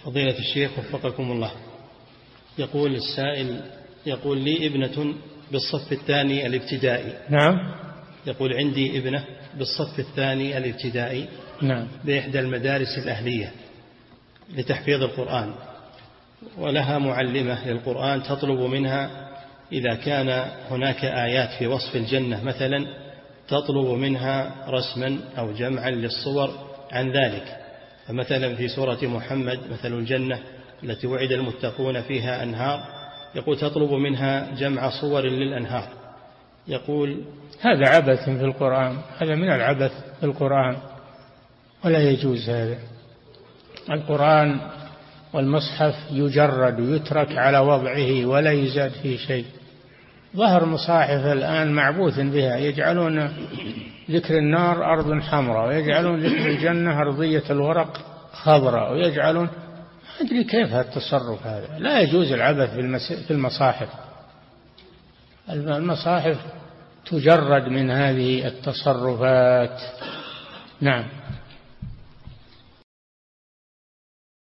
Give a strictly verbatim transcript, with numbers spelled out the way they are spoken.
فضيلة الشيخ وفقكم الله، يقول السائل، يقول لي ابنة بالصف الثاني الابتدائي. نعم. يقول عندي ابنة بالصف الثاني الابتدائي. نعم. بإحدى المدارس الأهلية لتحفيظ القرآن، ولها معلمة للقرآن تطلب منها إذا كان هناك آيات في وصف الجنة مثلا تطلب منها رسما أو جمعا للصور عن ذلك. فمثلا في سورة محمد مثل الجنة التي وعد المتقون فيها أنهار، يقول تطلب منها جمع صور للأنهار. يقول هذا عبث في القرآن، هذا من العبث في القرآن ولا يجوز هذا. القرآن والمصحف يجرد ويترك على وضعه ولا يزاد فيه شيء. ظهر مصاحف الآن معبوث بها، يجعلون ذكر النار أرض حمراء، ويجعلون ذكر الجنة أرضية الورق خضراء، ويجعلون ما أدري كيف التصرف هذا. لا يجوز العبث في المصاحف. المصاحف تجرد من هذه التصرفات. نعم.